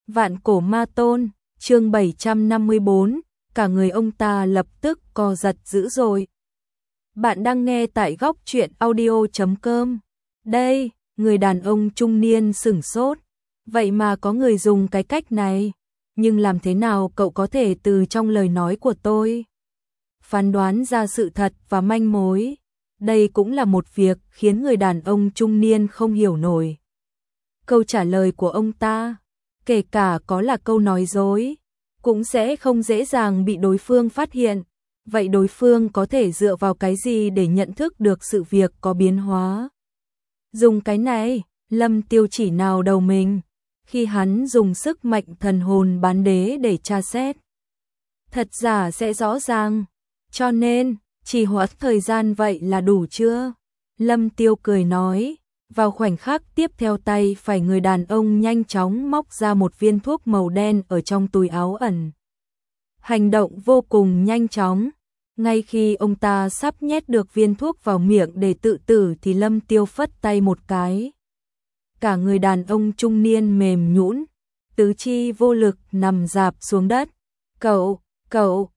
Vạn cổ ma tôn, chương 754, cả người ông ta lập tức co giật dữ dội. Bạn đang nghe tại góc truyện audio.com. Đây, người đàn ông trung niên sửng sốt. Vậy mà có người dùng cái cách này. Nhưng làm thế nào cậu có thể từ trong lời nói của tôi phán đoán ra sự thật và manh mối? Đây cũng là một việc khiến người đàn ông trung niên không hiểu nổi. Câu trả lời của ông ta, kể cả có là câu nói dối, cũng sẽ không dễ dàng bị đối phương phát hiện. Vậy đối phương có thể dựa vào cái gì để nhận thức được sự việc có biến hóa? Dùng cái này, Lâm Tiêu chỉ nào đầu mình, khi hắn dùng sức mạnh thần hồn bán đế để tra xét. Thật giả sẽ rõ ràng, cho nên, chỉ hoãn thời gian vậy là đủ chưa? Lâm Tiêu cười nói. Vào khoảnh khắc tiếp theo, tay phải người đàn ông nhanh chóng móc ra một viên thuốc màu đen ở trong túi áo ẩn. Hành động vô cùng nhanh chóng. Ngay khi ông ta sắp nhét được viên thuốc vào miệng để tự tử thì Lâm Tiêu phất tay một cái. Cả người đàn ông trung niên mềm nhũn, tứ chi vô lực nằm rạp xuống đất. Cậu,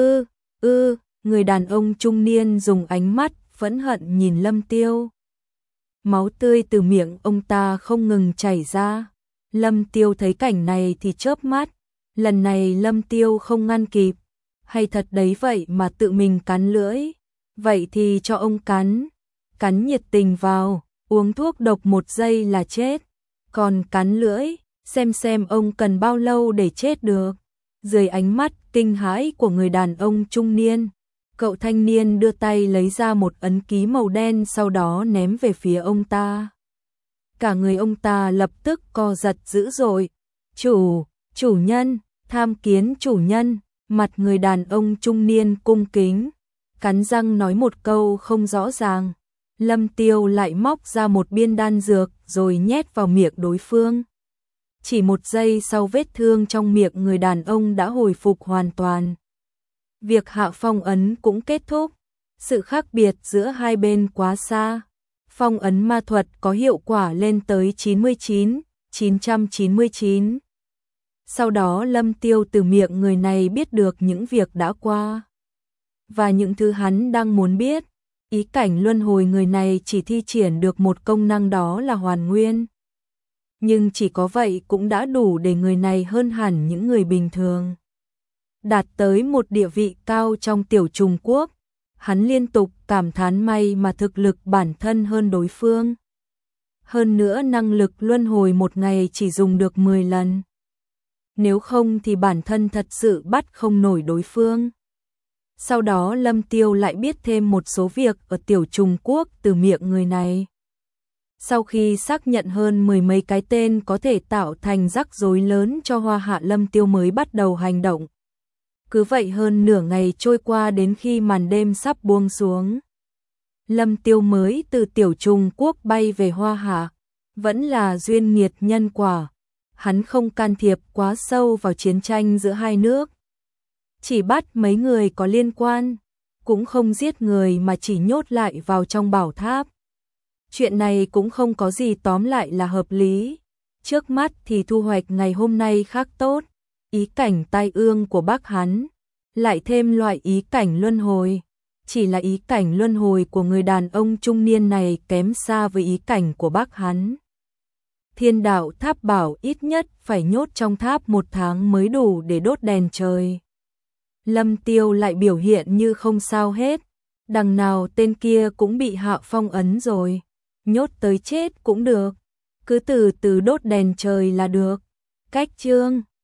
người đàn ông trung niên dùng ánh mắt phẫn hận nhìn Lâm Tiêu. Máu tươi từ miệng ông ta không ngừng chảy ra. Lâm Tiêu thấy cảnh này thì chớp mắt. Lần này Lâm Tiêu không ngăn kịp. Hay thật đấy vậy mà tự mình cắn lưỡi. Vậy thì cho ông cắn. Cắn nhiệt tình vào, uống thuốc độc 1 giây là chết. Còn cắn lưỡi, xem ông cần bao lâu để chết được. Dưới ánh mắt kinh hãi của người đàn ông trung niên, cậu thanh niên đưa tay lấy ra một ấn ký màu đen, sau đó ném về phía ông ta. Cả người ông ta lập tức co giật dữ dội. Chủ nhân, tham kiến chủ nhân. Mặt người đàn ông trung niên cung kính, cắn răng nói một câu không rõ ràng. Lâm Tiêu lại móc ra một viên đan dược rồi nhét vào miệng đối phương. Chỉ 1 giây sau, vết thương trong miệng người đàn ông đã hồi phục hoàn toàn. Việc hạ phong ấn cũng kết thúc. Sự khác biệt giữa hai bên quá xa. Phong ấn ma thuật có hiệu quả lên tới 999. Sau đó Lâm Tiêu từ miệng người này biết được những việc đã qua. Và những thứ hắn đang muốn biết. Ý cảnh luân hồi người này chỉ thi triển được một công năng, đó là hoàn nguyên. Nhưng chỉ có vậy cũng đã đủ để người này hơn hẳn những người bình thường. Đạt tới một địa vị cao trong tiểu trùng quốc, hắn liên tục cảm thán may mà thực lực bản thân hơn đối phương. Hơn nữa năng lực luân hồi một ngày chỉ dùng được 10 lần. Nếu không thì bản thân thật sự bắt không nổi đối phương. Sau đó Lâm Tiêu lại biết thêm một số việc ở tiểu trùng quốc từ miệng người này. Sau khi xác nhận hơn 10 mấy cái tên có thể tạo thành rắc rối lớn cho Hoa Hạ, Lâm Tiêu mới bắt đầu hành động. Cứ vậy hơn nửa ngày trôi qua, đến khi màn đêm sắp buông xuống, Lâm Tiêu mới từ tiểu trùng quốc bay về Hoa Hạ. Vẫn là duyên nghiệt nhân quả, hắn không can thiệp quá sâu vào chiến tranh giữa hai nước. Chỉ bắt mấy người có liên quan, cũng không giết người mà chỉ nhốt lại vào trong bảo tháp. Chuyện này cũng không có gì, tóm lại là hợp lý. Trước mắt thì thu hoạch ngày hôm nay khác tốt. Ý cảnh tai ương của bác hắn, lại thêm loại ý cảnh luân hồi. Chỉ là ý cảnh luân hồi của người đàn ông trung niên này kém xa với ý cảnh của bác hắn. Thiên đạo tháp bảo ít nhất phải nhốt trong tháp 1 tháng mới đủ để đốt đèn trời. Lâm Tiêu lại biểu hiện như không sao hết. Đằng nào tên kia cũng bị hạ phong ấn rồi. Nhốt tới chết cũng được. Cứ từ từ đốt đèn trời là được. Cách chương